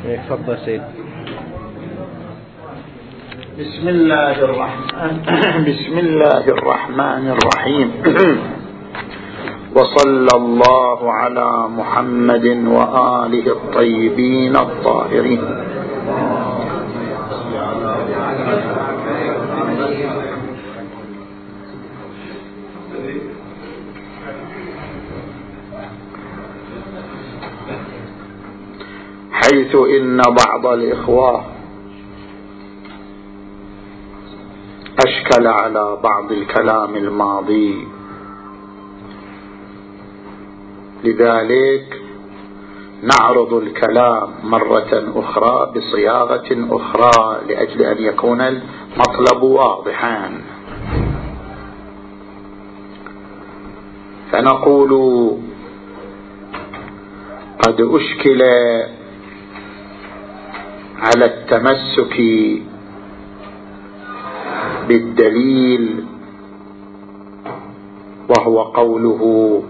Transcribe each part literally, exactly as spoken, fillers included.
تفضل سيد. بسم الله الرحمن بسم الله الرحمن الرحيم. وصلى الله على محمد وآله الطيبين الطاهرين. حيث إن بعض الإخوة أشكل على بعض الكلام الماضي، لذلك نعرض الكلام مرة أخرى بصياغة أخرى لأجل أن يكون المطلب واضحا. فنقول قد أشكل على التمسك بالدليل، وهو قوله: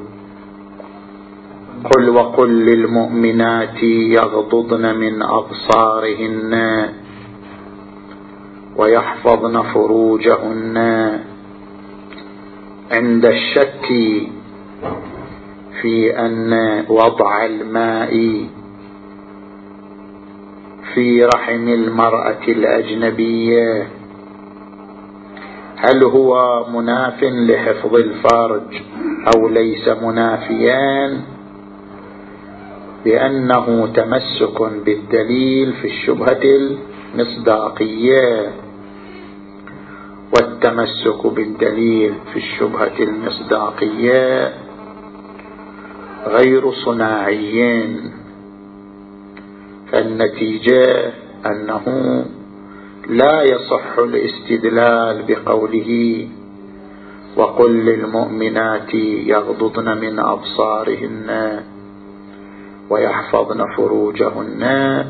قل وقل للمؤمنات يغضضن من أبصارهن ويحفظن فروجهن، عند الشك في أن وضع الماء في رحم المرأة الأجنبية هل هو مناف لحفظ الفرج أو ليس منافيا، بأنه تمسك بالدليل في الشبهة المصداقية، والتمسك بالدليل في الشبهة المصداقية غير صناعي، فالنتيجة أنه لا يصح الاستدلال بقوله وقل للمؤمنات يغضضن من أبصارهن ويحفظن فروجهن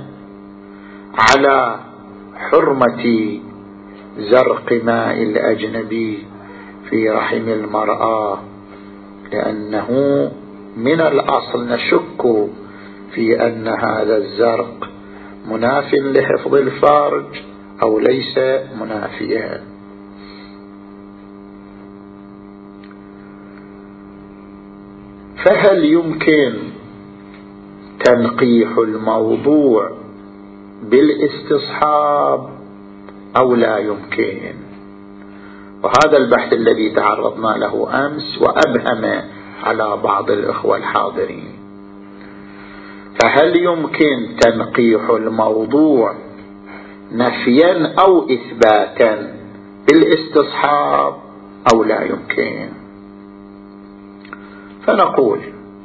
على حرمة زرق ماء الأجنبي في رحم المرأة، لأنه من الأصل نشك في أن هذا الزرق مناف لحفظ الفرج أو ليس منافيا. فهل يمكن تنقيح الموضوع بالاستصحاب أو لا يمكن؟ وهذا البحث الذي تعرضنا له أمس وأبهم على بعض الإخوة الحاضرين. فهل يمكن تنقيح الموضوع نفيا أو إثباتا بالاستصحاب أو لا يمكن؟ فنقول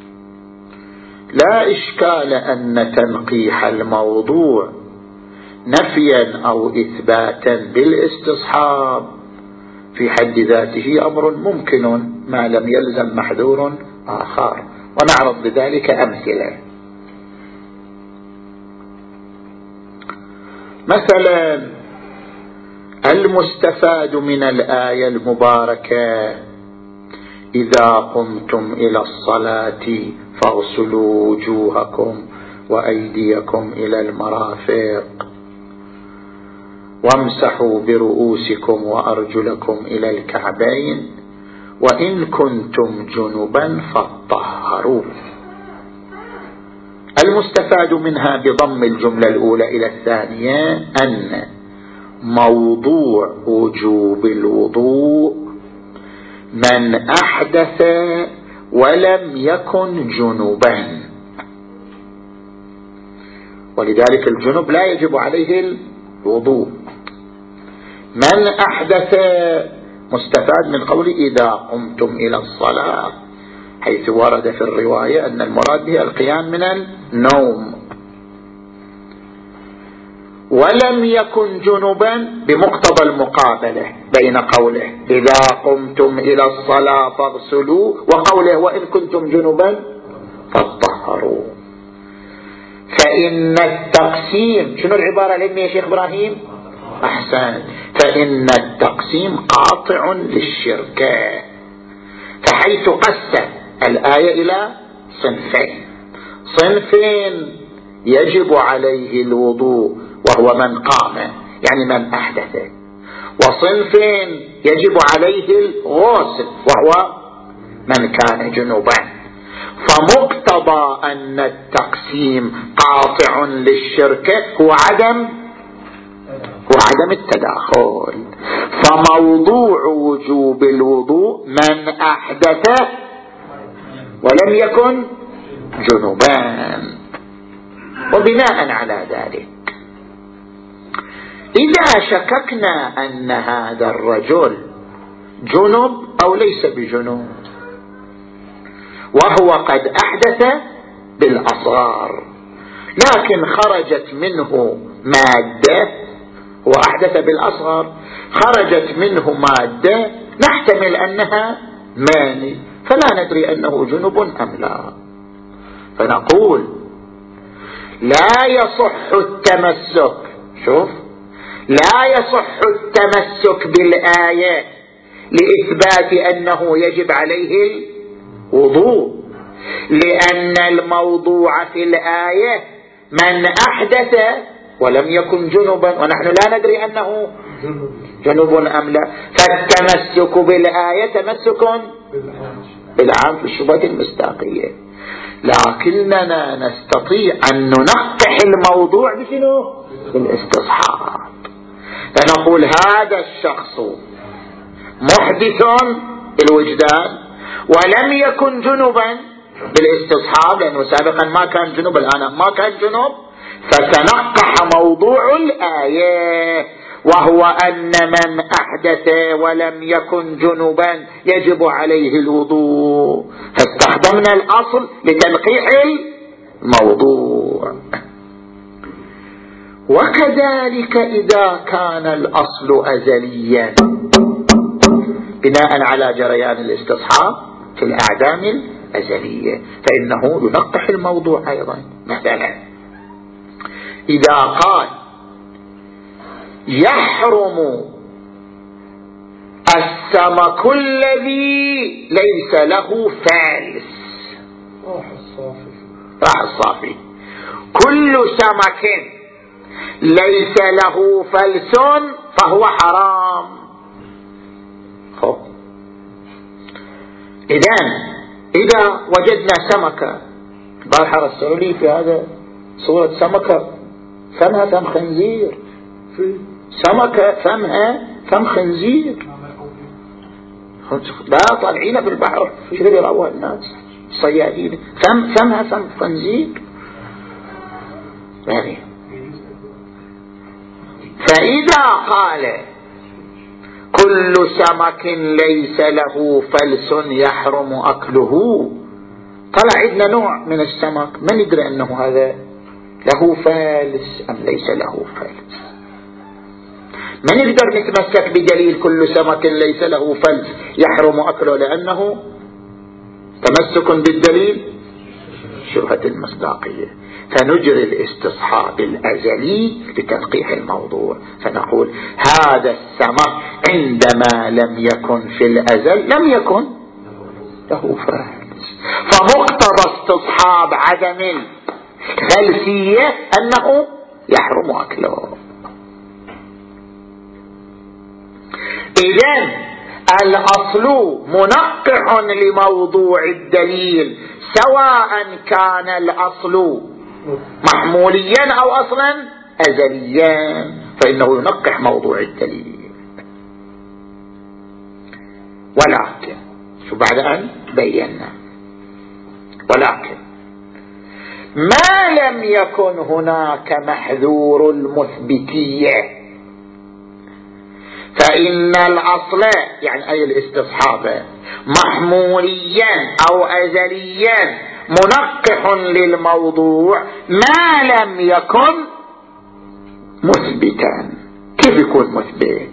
لا إشكال أن تنقيح الموضوع نفيا أو إثباتا بالاستصحاب في حد ذاته أمر ممكن ما لم يلزم محذور آخر، ونعرض لذلك أمثلة. مثلا المستفاد من الآية المباركة: إذا قمتم إلى الصلاة فاغسلوا وجوهكم وأيديكم إلى المرافق وامسحوا برؤوسكم وأرجلكم إلى الكعبين وإن كنتم جنبا فاطهروا. المستفاد منها بضم الجملة الأولى إلى الثانية أن موضوع وجوب الوضوء من أحدث ولم يكن جنبا، ولذلك الجنب لا يجب عليه الوضوء. من أحدث مستفاد من قول إذا قمتم إلى الصلاة، حيث ورد في الرواية أن المراد به القيام من النوم. ولم يكن جنبا بمقتضى المقابلة بين قوله إذا قمتم إلى الصلاة فاغسلوا وقوله وإن كنتم جنبا فاطهروا. فإن التقسيم، شنو العبارة العلمية يا شيخ إبراهيم؟ أحسن. فإن التقسيم قاطع للشركة، فحيث قسم الآية إلى صنفين: صنفين يجب عليه الوضوء وهو من قام يعني من أحدث، وصنف يجب عليه الغسل وهو من كان جنوبا. فمقتضى أن التقسيم قاطع للشرك هو عدم هو عدم التداخل. فموضوع وجوب الوضوء من أحدث ولم يكن جنوبا. وبناء على ذلك إذا شككنا أن هذا الرجل جنب أو ليس بجنوب وهو قد أحدث بالأصغر لكن خرجت منه مادة، هو أحدث بالأصغر خرجت منه مادة نحتمل أنها ماني، فلا ندري أنه جنب أم لا، فنقول لا يصح التمسك شوف لا يصح التمسك بالآية لإثبات أنه يجب عليه الوضوء، لأن الموضوع في الآية من أحدث ولم يكن جنبا ونحن لا ندري أنه جنب أم لا، فالتمسك بالآية تمسك بالعام في الشبهة المصداقية. لكننا نستطيع أن ننقح الموضوع بشنو؟ بالاستصحاب. فنقول هذا الشخص محدث بالوجدان ولم يكن جنبا بالاستصحاب، لأنه سابقا ما كان جنب الآن ما كان جنب، فسنقح موضوع الآية وهو أن من أحدث ولم يكن جنبا يجب عليه الوضوء، فاستخدمنا الأصل لتنقيح الموضوع. وكذلك إذا كان الأصل أزليا بناء على جريان الاستصحاب في الأعدام الأزلية فإنه ينقح الموضوع أيضا. مثلا إذا قال يحرم السمك الذي ليس له فالس راح الصافي كل سمك ليس له فلس فهو حرام. إذن إذا وجدنا سمكة البارحة رسلوا لي في هذا صورة سمكة فمها فم خنزير، سمكة فمها فم خنزير، لا طالعين في البحر شو بيروها الناس الصيادين فم فمها فم خنزير يعني. فإذا قال كل سمك ليس له فلس يحرم أكله، طلع عندنا نوع من السمك ما ندري أنه هذا له فالس أم ليس له فالس، ما نقدر نتمسك بدليل كل سمك ليس له فلس يحرم أكله لأنه تمسك بالدليل شبهة المصداقية، فنجري الاستصحاب الأزلي لتنقيح الموضوع، فنقول هذا السمك عندما لم يكن في الأزل لم يكن له فالس، فمقتضى استصحاب عدم الفلسية أنه يحرم أكله. إذن الأصل منقح لموضوع الدليل سواء كان الأصل محموليا أو أصلا أزليا، فإنه ينقح موضوع الدليل. ولكن شو بعد أن بينا، ولكن ما لم يكن هناك محذور المثبتية فإن الأصل يعني أي الاستصحاب محموليا أو أزليا منقح للموضوع ما لم يكن مثبتا. كيف يكون مثبت؟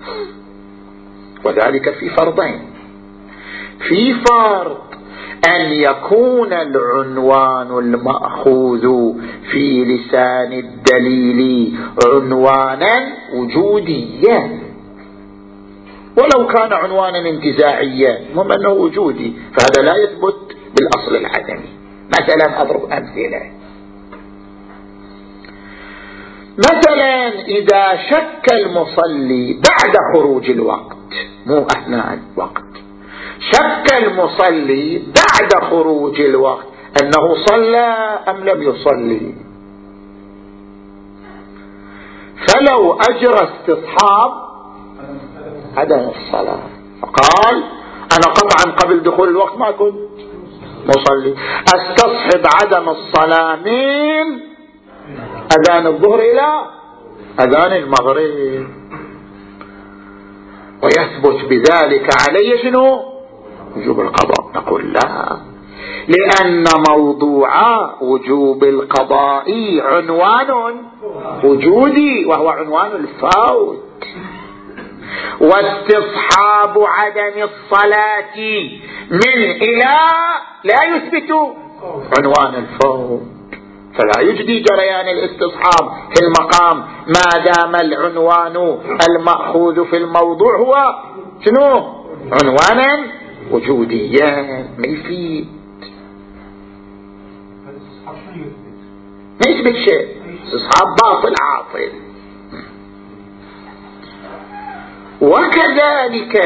وذلك في فرضين. في فرض أن يكون العنوان المأخوذ في لسان الدليل عنوانا وجوديا، ولو كان عنوانا انتزاعيا المهم أنه وجودي، فهذا لا يثبت بالأصل العدمي. مثلا أضرب أمثلة، مثلا إذا شك المصلي بعد خروج الوقت، مو أثناء الوقت، شك المصلي بعد خروج الوقت أنه صلى أم لم يصلي، فلو أجرى استصحاب عدم الصلاة فقال أنا قطعا قبل دخول الوقت ما كنت مصلي، استصحب عدم الصلاة من أذان الظهر إلى أذان المغرب، ويثبت بذلك علي شنو؟ وجوب القضاء. نقول لا، لأن موضوع وجوب القضاء عنوان وجودي وهو عنوان الفوت، واستصحاب عدم الصلاة من إلى لا يثبت عنوان الفوت، فلا يجدي جريان الاستصحاب في المقام ما دام العنوان المأخوذ في الموضوع هو شنو؟ عنوانا وجوديا. ما يفيد، ما يثبت شيء، استصحاب باطل عاطل. وكذلك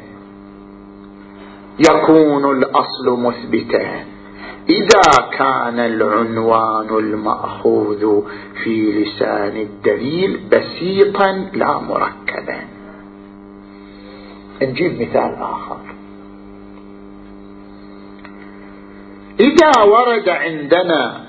يكون الأصل مثبتا إذا كان العنوان المأخوذ في لسان الدليل بسيطا لا مركبا. نجيب مثال آخر. إذا ورد عندنا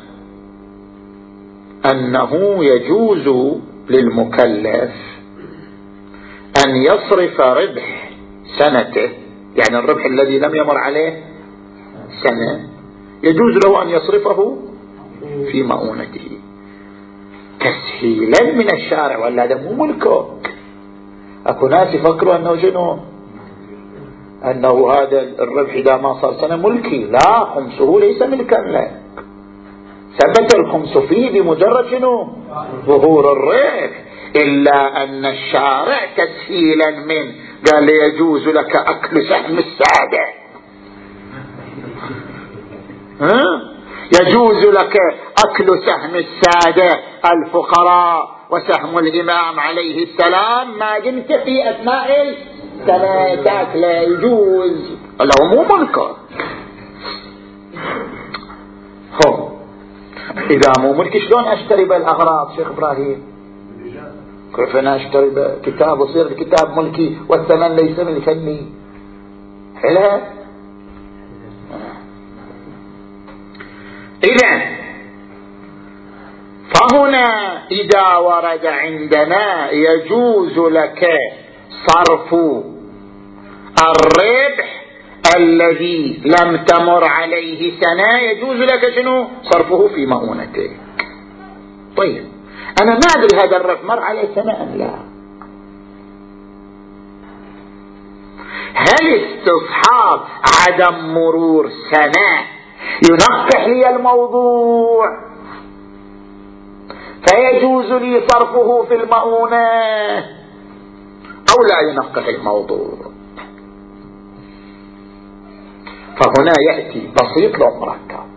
أنه يجوز للمكلف أن يصرف ربح سنته، يعني الربح الذي لم يمر عليه سنة يجوز له أن يصرفه في مؤونته تسهيلا من الشارع، ولا هذا مو ملكه. أكو ناس يفكروا أنه شنو؟ أنه هذا الربح إذا ما صار سنة ملكي. لا، خمسه ليس ملكا لك، ثبت الخمس فيه بمجرد شنو؟ ظهور الربح، إلا أن الشارع تسهيلا من قال يجوز لك أكل سهم السادة، ها؟ يجوز لك أكل سهم السادة الفقراء وسهم الإمام عليه السلام ما دمت في أثناء السنة تاكل، يجوز، له مو ملكه. هو إذا مو ملك شلون أشتري بالأغراض شيخ إبراهيم؟ كيف أنا أشتري بكتاب وصير الكتاب ملكي والثمن ليس ملكني؟ حلها. إذن فهنا إذا ورد عندنا يجوز لك صرف الربح الذي لم تمر عليه سنة، يجوز لك شنو؟ صرفه في مؤونته. طيب أنا ما أدري هذا الربح مر عليه سنة أم لا. هل استصحاب عدم مرور سنة ينقح لي الموضوع فيجوز لي صرفه في المؤونة، أو لا ينقح الموضوع؟ فهنا يأتي بسيط لو مركب.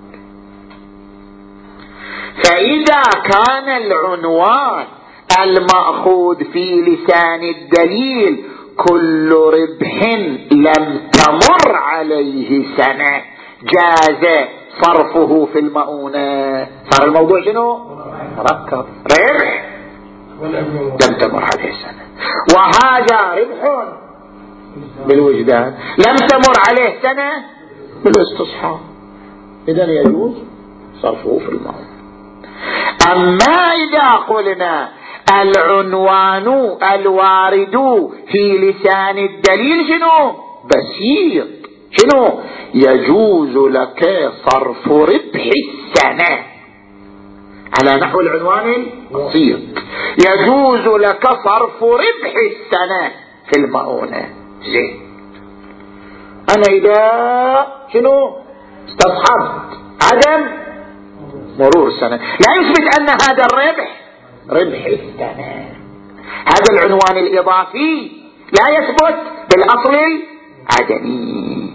فإذا كان العنوان المأخوذ في لسان الدليل كل ربح لم تمر عليه سنة جاز صرفه في المؤونة، صار الموضوع شنو؟ مركب. ربح لم تمر عليه سنة، وهذا ربح بالوجدان لم تمر عليه سنة بالاستصحاب، إذن يجوز صرفه في المؤونة. أما إذا قلنا العنوان الوارد في لسان الدليل شنو؟ بسيط، شنو؟ يجوز لك صرف ربح السنة على نحو العنوان البسيط، يجوز لك صرف ربح السنة في المؤونة. زين، أنا إذا شنو استصحبت عدم مرور سنة لا يثبت أن هذا الربح ربح السنة، هذا العنوان الإضافي لا يثبت بالأصل العدمي.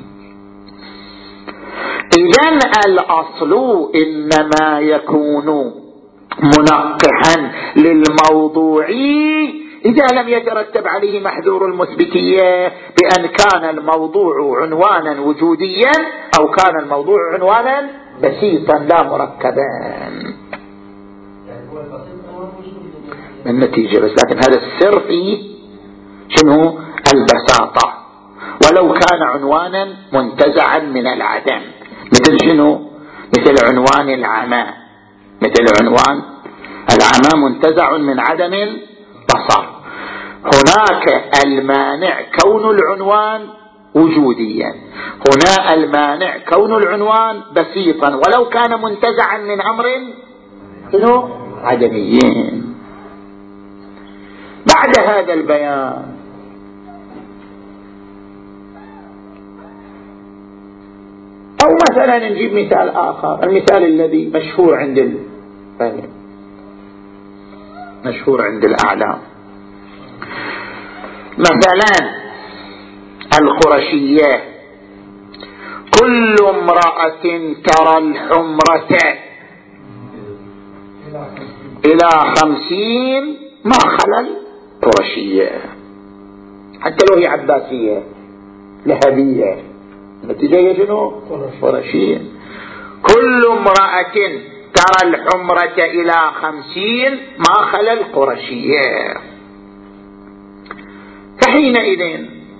إذن الأصل إنما يكون منقحا للموضوعي إذا لم يترتب عليه محذور المثبتية بأن كان الموضوع عنوانا وجوديا أو كان الموضوع عنوانا بسيطا لا مركبا. النتيجة بس، لكن هذا السر فيه شنو؟ البساطة. ولو كان عنوانا منتزعا من العدم، مثل شنو؟ مثل عنوان العمى، مثل عنوان العمى منتزع من عدم البصر. هناك المانع كون العنوان وجوديا، هنا المانع كون العنوان بسيطا ولو كان منتزعا من أمر شنو؟ عدميين. بعد هذا البيان أو مثلا نجيب مثال آخر، المثال الذي مشهور عند ال... مشهور عند الأعلام، مثلا القرشية: كل امرأة ترى الحمرة إلى خمسين ما خلل قرشية، حتى لو هي عباسية لهبية، النتيجة شنو؟ قرشية. كل امرأة ترى الحمرة إلى خمسين ما خلل قرشية. فحينئذ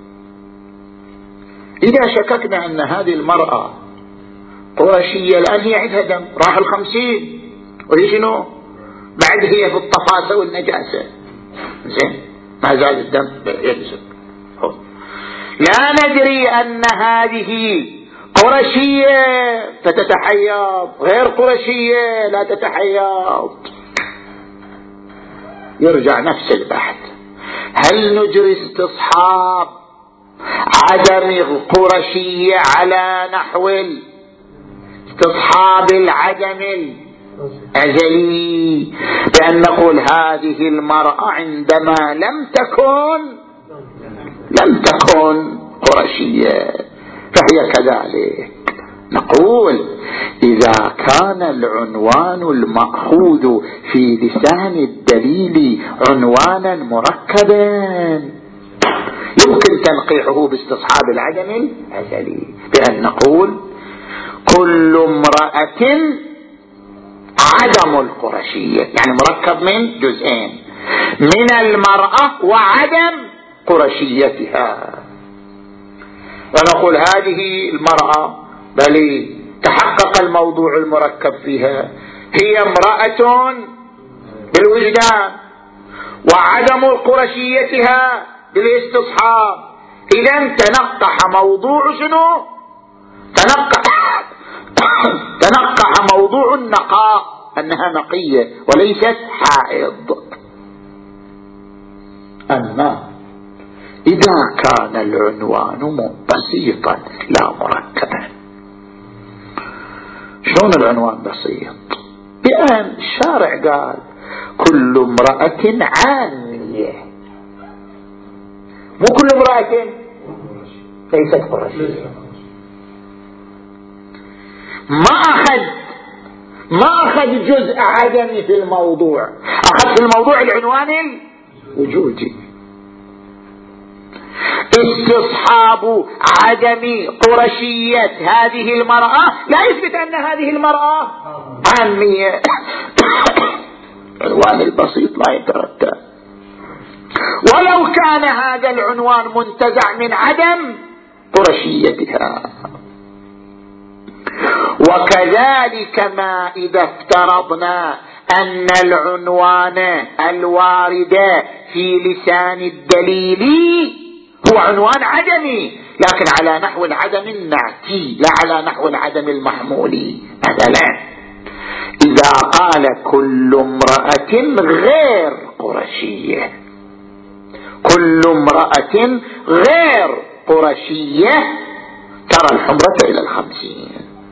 إذا شككنا أن هذه المرأة قرشية لأن هي عندها دم راح الخمسين، وهي شنو؟ بعد هي في الطفاسة والنجاسة، زين ما زال الدم ينزل، لا ندري أن هذه قرشية فتتحيض، غير قرشية لا تتحيض. يرجع نفس البحث: هل نجري استصحاب عدم القرشية على نحو استصحاب العدم الأزلي، بأن نقول هذه المرأة عندما لم تكن لم تكن قرشية فهي كذلك؟ نقول إذا كان العنوان المأخوذ في لسان الدليل عنوانا مركبا يمكن تنقيحه باستصحاب العدم الأزلي، بأن نقول كل امرأة عدم القرشية، يعني مركب من جزئين، من المرأة وعدم قرشيتها. ونقول هذه المرأة بل تحقق الموضوع المركب فيها، هي امرأة بالوجدان وعدم قرشيتها بالاستصحاب. إذن تنقح موضوع شنو؟ تنقح تنقح موضوع النقاء، أنها نقية وليست حائض. أما إذا كان العنوان بسيطا لا مركبا، شلون العنوان بسيط؟ بأن الشارع قال كل امرأة عامية، مو كل امرأة ليست قرشية. ما أخذ ما أخذ جزء عدمي في الموضوع، أخذ في الموضوع العنوان الوجودي. استصحاب عدم قرشية هذه المرأة لا يثبت أن هذه المرأة عامية. العنوان البسيط لا يترتب، ولو كان هذا العنوان منتزع من عدم قرشيتها. وكذلك ما إذا افترضنا أن العنوان الوارد في لسان الدليل هو عنوان عدمي، لكن على نحو العدم النعتي لا على نحو العدم المحمولي. مثلا إذا قال كل امرأة غير قرشية، كل امرأة غير قرشية ترى الحمرة إلى الخمسين،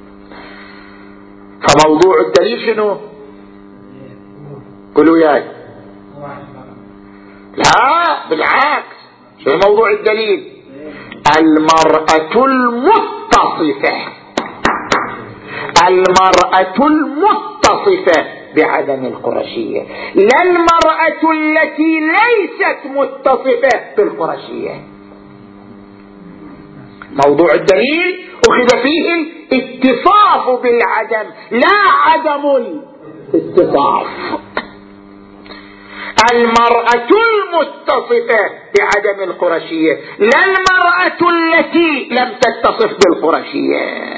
فموضوع الدليل شنو؟ قولوا ياي. لا بالعكس، شو موضوع الدليل؟ المرأة المتصفة، المرأة المتصفة بعدم القرشية، لا المرأة التي ليست متصفة بالقرشية. موضوع الدليل أخذ فيه الاتصاف بالعدم لا عدم الاتصاف. المرأة المتصفة بعدم القرشية لا المرأة التي لم تتصف بالقرشية.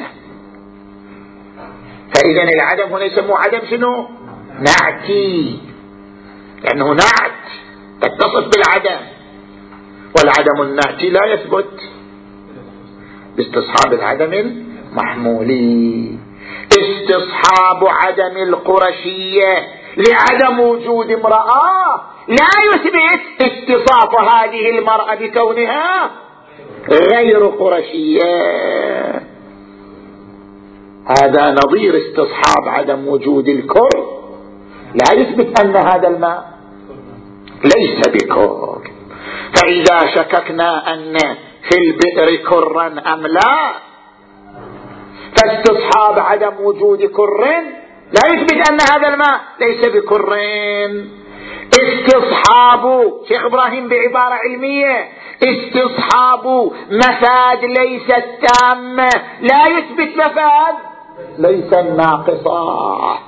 فإذا العدم هنا يسموه عدم شنو؟ نعتي، لأنه نعت تتصف بالعدم، والعدم النعتي لا يثبت باستصحاب العدم المحمولي. استصحاب عدم القرشية لعدم وجود امرأة لا يثبت اتصاف هذه المرأة بكونها غير قرشية. هذا نظير استصحاب عدم وجود الكر، لا يثبت أن هذا الماء ليس بكر. فإذا شككنا أن في البئر كرا أم لا، فاستصحاب عدم وجود كر لا يثبت أن هذا الماء ليس بكر. استصحاب شيخ إبراهيم بعبارة علمية، استصحاب مفاد ليست تامة لا يثبت مفاد ليس الناقصة،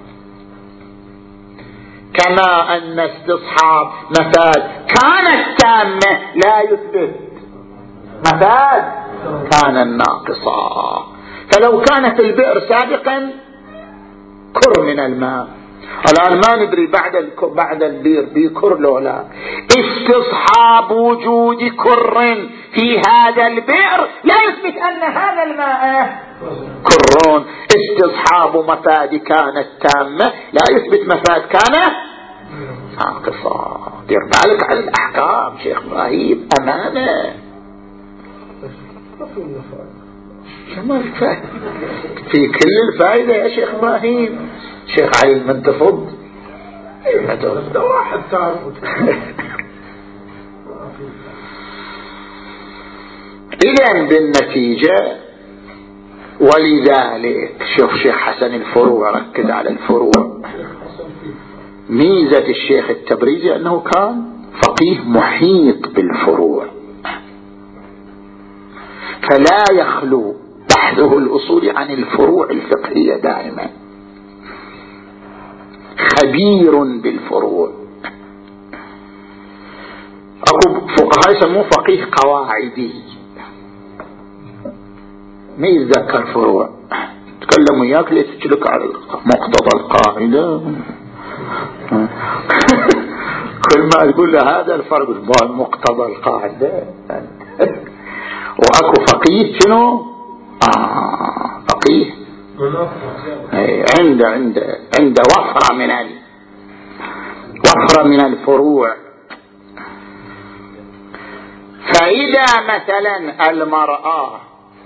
كما أن استصحاب مفاد كانت تامة لا يثبت مفاد كان الناقصة. فلو كانت البئر سابقا كر من الماء، الآن ما ندري بعد بعد البئر بكر لو لا، استصحاب وجود كر في هذا البئر لا يثبت أن هذا الماء كرون. استصحاب مفاد كانت تامة لا يثبت مفاد كان ناقصة. دير بالك على الأحكام شيخ إبراهيم، أمانة. ما الفائدة في كل الفائدة يا شيخ إبراهيم؟ شيخ علي المنتفض ده واحد تعرف. إذن بالنتيجة، ولذلك شوف شيخ حسن الفروع ركز على الفروع. ميزة الشيخ التبريزي أنه كان فقيه محيط بالفروع، فلا يخلو بحثه الأصولي عن الفروع الفقهية دائما، خبير بالفروع. أكو فقهاء يسموه فقيه قواعدي، ما يتذكر فروع، تكلم وياك ليتجلك على مقتضى القاعدة. كل ما تقول له هذا الفرق بين مقتضى القاعدة. وأكو فقيه شنو؟ آه فقيه عنده عنده عنده وفرة من ال وفرة من الفروع. فإذا مثلا المرأة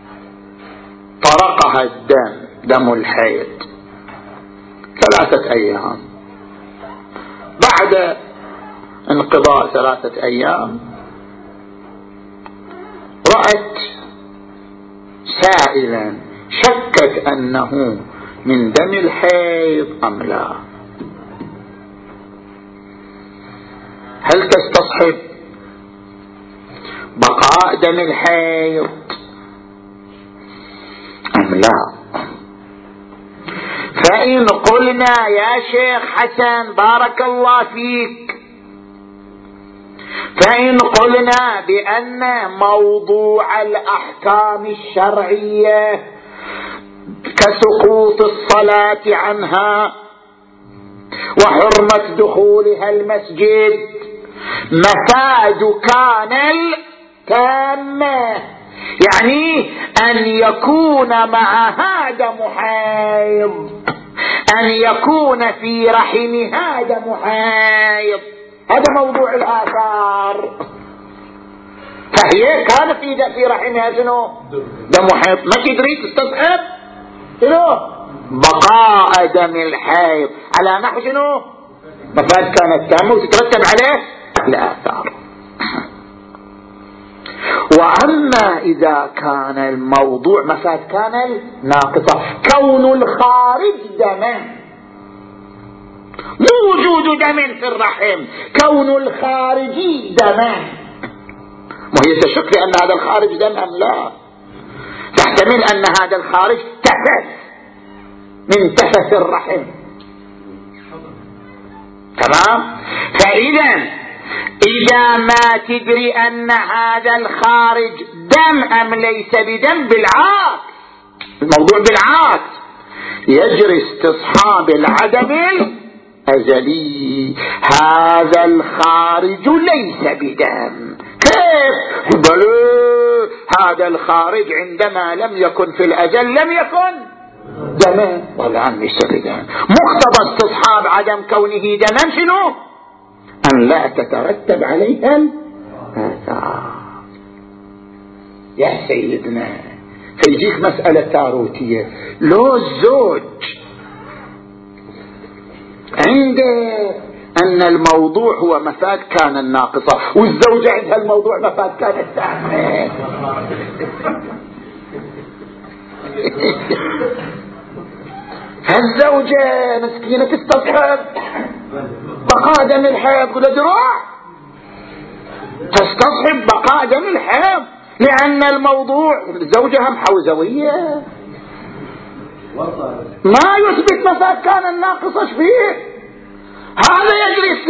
طرقها الدم، دم الحيض، ثلاثة أيام، بعد انقضاء ثلاثة أيام رأت سائلا شكت أنه من دم الحيض أم لا، هل تستصحب بقاء دم الحيض أم لا؟ فإن قلنا يا شيخ حسن بارك الله فيك، فإن قلنا بأن موضوع الأحكام الشرعية كسقوط الصلاة عنها وحرمة دخولها المسجد مفاد كان التامة، يعني أن يكون معها دم حيض، أن يكون في رحمها دم حيض، هذا موضوع الآثار. فهي كان في في رحمها شنو؟ دم حيض، ما تدري تستصحب شنو؟ بقاء دم الحيض على نحو شنو؟ مفاد كانت تامة وتترتب عليه الآثار. وأما إذا كان الموضوع مفاد كان الناقصة، كون الخارج دما، مو وجود دم في الرحم، كون الخارجي دما. ما هي تشك لأن هذا الخارج دم أم لا؟ تحتمل أن هذا الخارج تفت من تفت الرحم. تمام؟ فإذا إذا ما تدري أن هذا الخارج دم أم ليس بدم، بالعكس، الموضوع بالعكس، يجري استصحاب العدم الأزلي. هذا الخارج ليس بدم. كيف؟ بل هذا الخارج عندما لم يكن في الأزل لم يكن دما، والآن ليس بدم. مقتضى استصحاب عدم كونه دما شنو؟ أن لا تترتب عليها الآثار. يا سيدنا، فيجيك مسألة تاروتية. لو الزوج عنده أن الموضوع هو مفاد كان الناقصة، والزوجة عندها الموضوع مفاد كان التامة، فالزوجة مسكينة تستصحب بقاء دم الحيض ولا دروع، تستصحب بقاء دم الحيض لأن الموضوع الزوجة هم حوزوية، ما يثبت مفاد كان الناقصة فيه. هذا يجري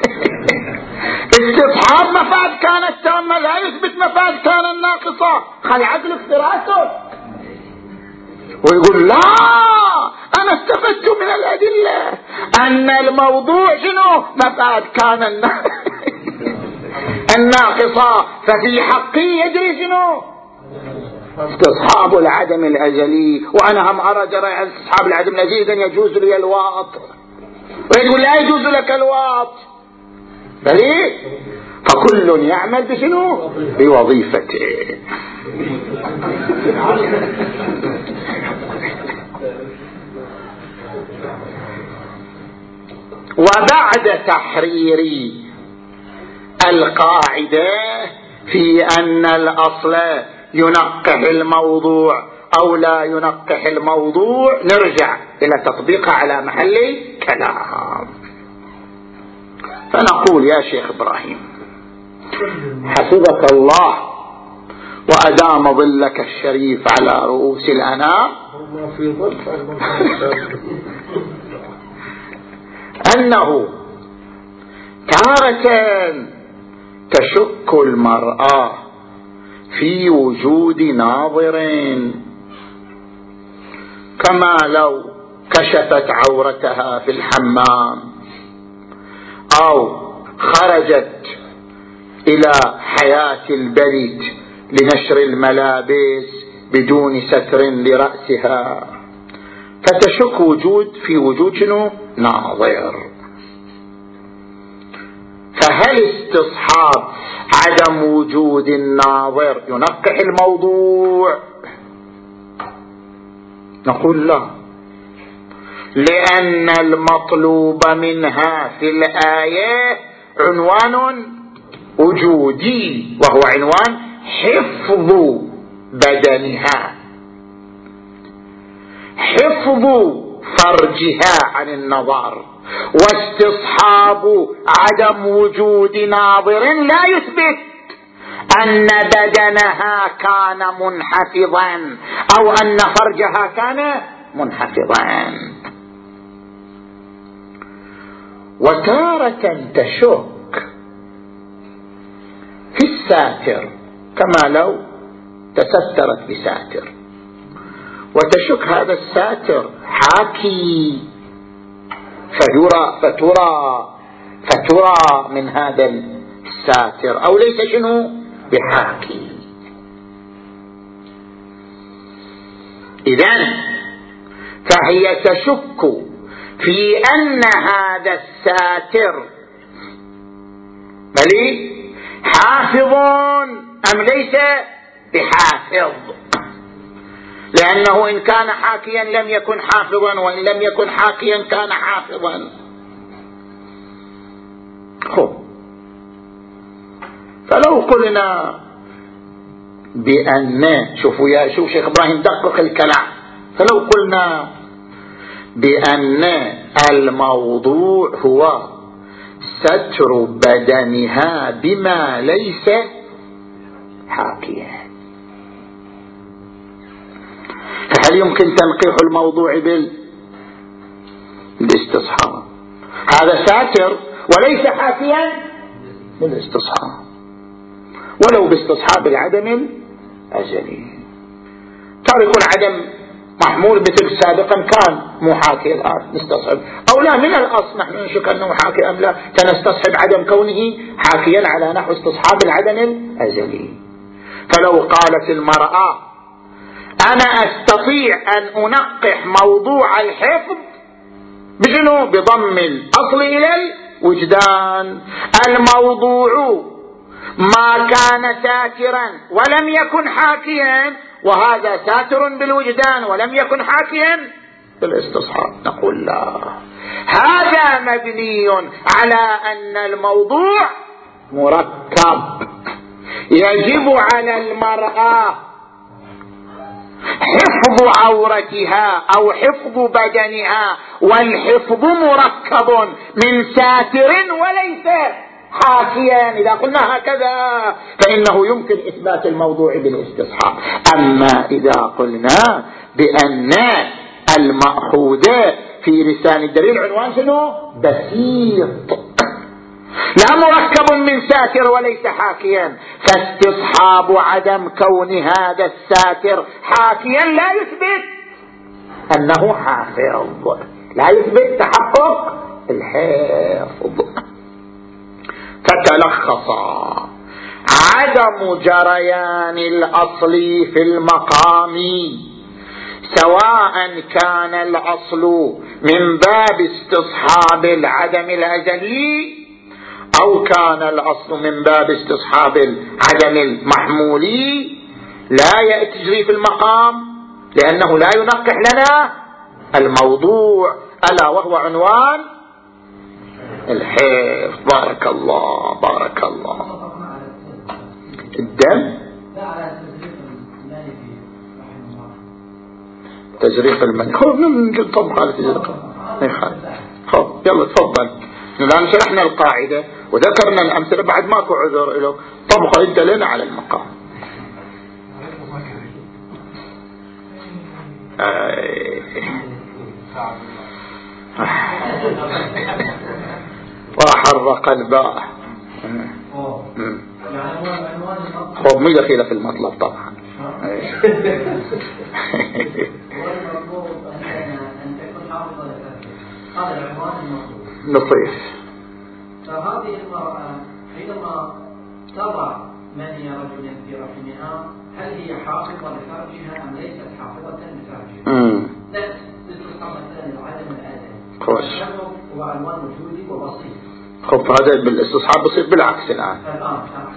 استصحاب مفاد كانت تامة، لا يثبت مفاد كان الناقصة. خلي عقلك دراسته ويقول لا، أنا استفدت من الأدلة أن الموضوع شنو؟ مفاد كان الناقصة، ففي حقي يجري شنو؟ استصحاب العدم الأزلي. وأنا هم أرى جرى عن استصحاب العدم الأزلي إذن يجوز لي الواط، ويقول لا يجوز لك الواط. بلي فكل يعمل بشنو؟ بوظيفته. وبعد تحرير القاعدة في أن الأصل ينقح الموضوع أو لا ينقح الموضوع، نرجع إلى تطبيقها على محل كلام. فنقول يا شيخ إبراهيم حفظك الله وأدام ظلك الشريف على رؤوس الأنام، أنه تارة تشك المرأة في وجود ناظر، كما لو كشفت عورتها في الحمام أو خرجت إلى حياة البيت لنشر الملابس بدون ستر لرأسها، فتشك وجود في وجود شنو؟ ناظر. فهل استصحاب عدم وجود الناظر ينقح الموضوع؟ نقول لا، لأن المطلوب منها في الآية عنوان وجودي، وهو عنوان حفظ بدنها، حفظ فرجها عن النظر. واستصحاب عدم وجود ناظر لا يثبت أن بدنها كان منحفظا أو أن فرجها كان منحفظا. وتارة تشك في الساتر، كما لو تسترت بساتر وتشك هذا الساتر حاكي، فيرى فترى فترى من هذا الساتر أو ليس شنو بحاكي. إذن فهي تشك في أن هذا الساتر بلي حافظ أم ليس بحافظ، لأنه إن كان حاكيا لم يكن حافظا، وإن لم يكن حاكيا كان حافظا. خب، فلو قلنا بأن، شوفوا يا شوف شيخ إبراهيم دقق الكلام، فلو قلنا بأن الموضوع هو ستر بدنها بما ليس حاكيا. فهل يمكن تنقيح الموضوع بالاستصحاب؟ هذا ساتر وليس حاكيا بالاستصحاب، ولو باستصحاب العدم الأزلي. تارك عدم محمول مثل سابقا كان مو حاكي، الآن نستصحب أو لا من الأصل نحن نشك أنه حاكي أم لا، فنستصحب عدم كونه حاكيا على نحو استصحاب العدم الأزلي. فلو قالت المرأة أنا أستطيع أن أنقح موضوع الحفظ بشنو؟ بضم الأصل إلى الوجدان. الموضوع ما كان ساترا ولم يكن حاكيا، وهذا ساتر بالوجدان ولم يكن حاكيا بالاستصحاب. نقول لا، هذا مبني على أن الموضوع مركب. يجب على المرأة حفظ عورتها أو حفظ بدنها، والحفظ مركب من ساتر وليس حاكيا. إذا قلنا هكذا فإنه يمكن إثبات الموضوع بالاستصحاب. أما إذا قلنا بأن المأخوذ في لسان الدليل عنوان شنو؟ بسيط، لا مركب من ساتر وليس حاكيا، فاستصحاب عدم كون هذا الساتر حاكيا لا يثبت أنه حافظ، لا يثبت تحقق الحفظ. فتلخص عدم جريان الأصل في المقام، سواء كان الأصل من باب استصحاب العدم الأزلي أو كان الأصل من باب استصحاب العدم المحمولي، لا يجري في المقام، لأنه لا ينقح لنا الموضوع ألا وهو عنوان الحفظ. بارك الله بارك الله. الدم تجريح المني، خب نطبق على تجريح خب يلا تفضل. الآن شرحنا القاعدة وذكرنا الأمثلة، بعد ماكو عذر له، طبقوا انت لنا على المقام. وحرق الباء. خب مو دخيلة في المطلب طبعا. لطيف. فهذه المرأة حينما تضع مني رجل في رحمها، هل هي حافظة لفرجها أم ليست حافظة لفرجها؟ نفس تستصحب مثلا العدم الأزلي. كويس. هو عنوان وجودي وبسيط. خب هذا بالاستصحاب بصير بالعكس الآن. الآن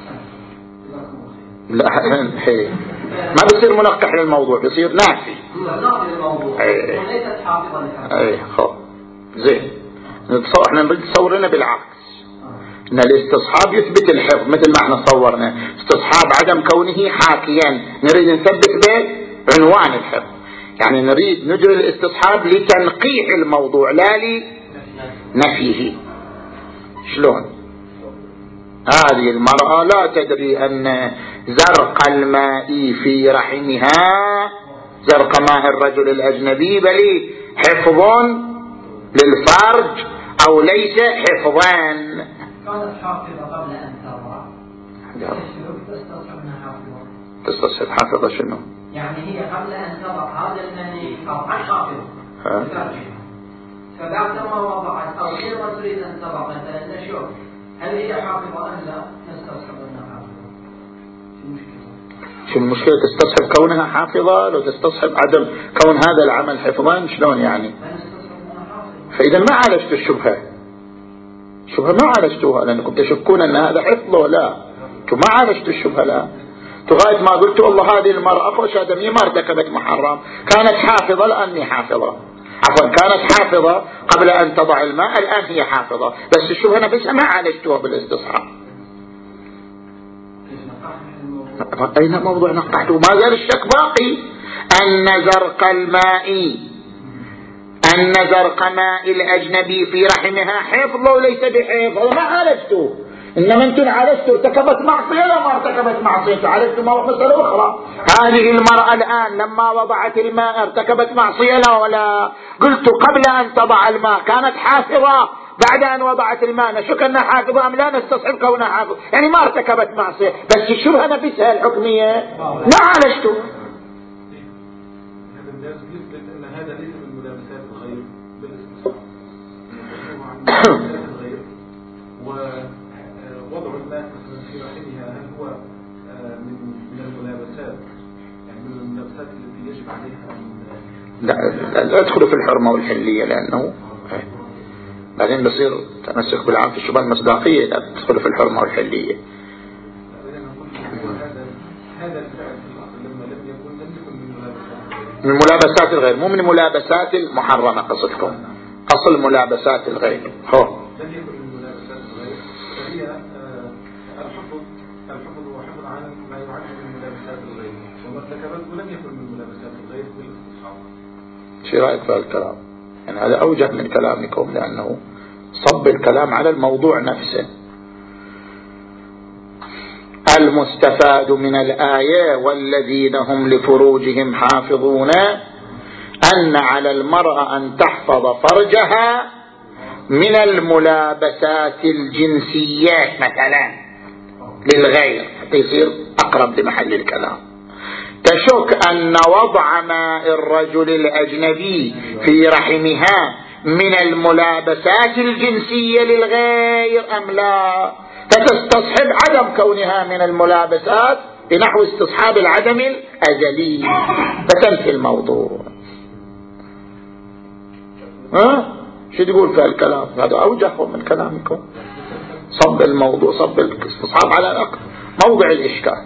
لا هي ما بصير منقح للموضوع، بصير نافي. نافي للموضوع. أي. وليست حافظة لفرجها. أي خب زين. نتصور احنا نريد تصورنا بالعكس، ان الاستصحاب يثبت الحفظ مثل ما احنا صورنا، استصحاب عدم كونه حاكيا نريد نثبت به عنوان الحفظ، يعني نريد نجري الاستصحاب لتنقيح الموضوع لا لنفيه. شلون؟ هذه المرأة لا تدري أن زرق الماء في رحمها زرق ماء الرجل الأجنبي بل حفظ للفرج أو ليس حفظان. كانت حافظة قبل أن تضع. تستصحب أنها حافظة. تستصحب حافظة شنو؟ يعني هي قبل أن تضع هذا المني قطعا حافظة لفرجها، فبعد ما وضعت أو حينما تريد أن تضع مثلا نشوف هل هي حافظة أم لا، نستصحب أنها حافظة. شو المشكلة؟ شو المشكلة؟ تستصحب كونها حافظة لو تستصحب عدم كون هذا العمل حفظان، شلون يعني؟ فإذا ما عالجت الشبهة، الشبهة ما عالجتوها لأنكم تشكون أن هذا حفظ ولا ما عالجت الشبهة. لا تغاية ما قلت والله هذه المرأة خوش آدمية ما ارتكبت محرم، كانت حافظة الآن هي حافظة، عفوا كانت حافظة قبل أن تضع الماء الآن هي حافظة، بس الشبهة نفسها ما عالجتوها بالاستصحاب. أين موضوع نقحته؟ ما زال الشك باقي أن زرق الماء أن زرق ماء الأجنبي في رحمها حفظ وليس بحفظ، ما عالجته، إنما أنتم عالجتوا ارتكبت معصية لا ما ارتكبت معصية، عالجتوا مسألة أخرى. هذه المرأة الآن لما وضعت الماء ارتكبت معصية لا ولا؟ قلت قبل أن تضع الماء كانت حافظة، بعد أن وضعت الماء نشك أنها حافظة أم لا نستصحب كونها حافظة، يعني ما ارتكبت معصية، بس الشبهة نفسها الحكمية ما عالجته. هذا ليس من ملابسات الغير بالغير، ووضع الماء في رحمها هل هو من من الملابسات، يعني من الملابسات التي يجب عليها؟ لا لا ادخلوا في الحرمة والحلية، لأنه بعدين بصير تمسك بالعام في الشبهة المصداقية، لا تدخلوا في الحرمة والحلية. هذا الفعل في الأصل لما لم يكن لم يكن من ملابسات من ملابسات الغير، مو من ملابسات المحرمة قصدكم، أصل ملابسات الغير هو لم يكن من ملابسات الغير، فهي الحفظ الحفظ هو حفظ عن ما يعد من ملابسات الغير، وما ارتكبته لم يكن من ملابسات الغير بالاستصحاب. شو رأيك في الكلام؟ يعني هذا أوجه من كلامكم، لأنه صب الكلام على الموضوع نفسه. المستفاد من الآية والذين هم لفروجهم حافظون أن على المرأة أن تحفظ فرجها من الملابسات الجنسيات مثلا للغير، حتى يصير أقرب لمحل الكلام. تشك أن وضع ماء الرجل الأجنبي في رحمها من الملابسات الجنسية للغير أم لا، فتستصحب عدم كونها من الملابسات بنحو استصحاب العدم الأزلي، فتنفي الموضوع. ها شو تقول في الكلام هذا؟ أوجه من كلامكم، صب الموضوع، صب الاستصحاب على موضع الإشكال.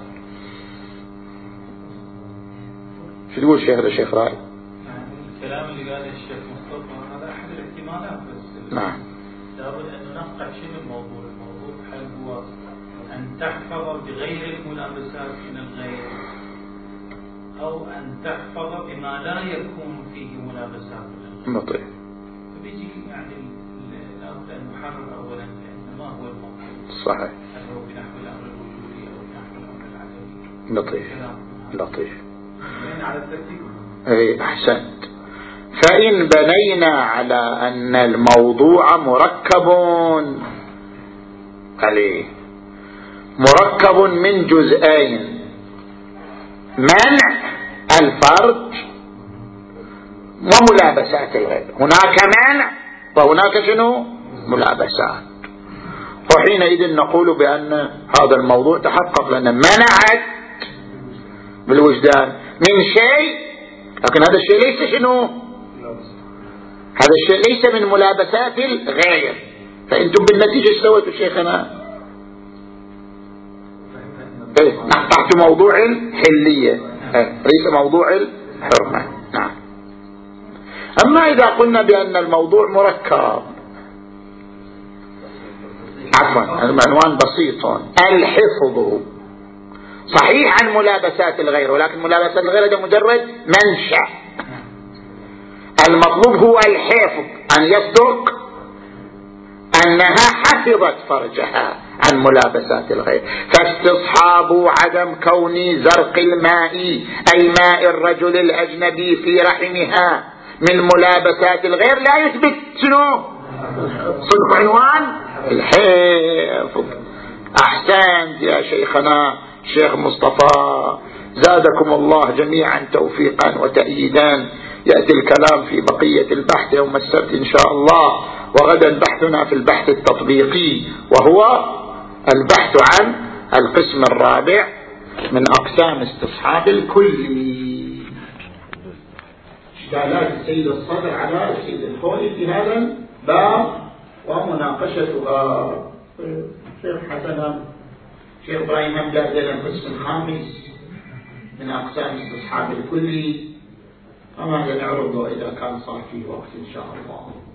شو تقول شيخ الشيخ رائع؟ الكلام اللي قاله الشيخ مصطفى هذا أحد الاحتمالات، بس نعم لابد أن نقطع شنو الموضوع. الموضوع هل هو أن تحفظ بغير الملابسات من الغير، أو أن تحفظ بما لا يكون فيه ملابسات من الغير. لطيف. فبيجي يعني لابد أن نحرر أولا لأن ما هو الموضوع صحيح، هل هو بنحو الأمر الوجودي أو بنحو الأمر العدمي. لطيف لطيف. على الترتيب. اي احسنت. فإن بنينا على أن الموضوع مركب عليه مركب من جزئين، منع الفرج وملابسات الغير، هناك منع وهناك شنو ملابسات، وحينئذ نقول بأن هذا الموضوع تحقق، لأن منعت بالوجدان من شيء، لكن هذا الشيء ليس شنو، هذا الشيء ليس من ملابسات الغير. فأنتم بالنتيجة ايش سويتوا شيخنا؟ تحت موضوع الحلية ليس موضوع الحرمة. نعم. أما إذا قلنا بأن الموضوع مركب، عفوا العنوان بسيط، الحفظ صحيح عن ملابسات الغير، ولكن ملابسات الغير ده مجرد منشأ، المطلوب هو الحفظ، أن يصدق أنها حفظت فرجها عن ملابسات الغير. فاستصحاب عدم كون زرق الماء أي ماء الرجل الأجنبي في رحمها من ملابسات الغير لا يثبت شنو صدق عنوان الحفظ. أحسنت يا شيخنا شيخ مصطفى، زادكم الله جميعا توفيقا وتأييدا. يأتي الكلام في بقية البحث يوم السبت إن شاء الله، وغدا بحثنا في البحث التطبيقي، وهو البحث عن القسم الرابع من أقسام استصحاب الكلي. إشكالات السيد الصدر على السيد الخولي في هذا الباب ومناقشتها. شيخ حسنا شيخ إبراهيم أبدأ إلى القسم الخامس من أقسام استصحاب الكلي، فماذا نعرضه إذا كان صار فيه وقت إن شاء الله.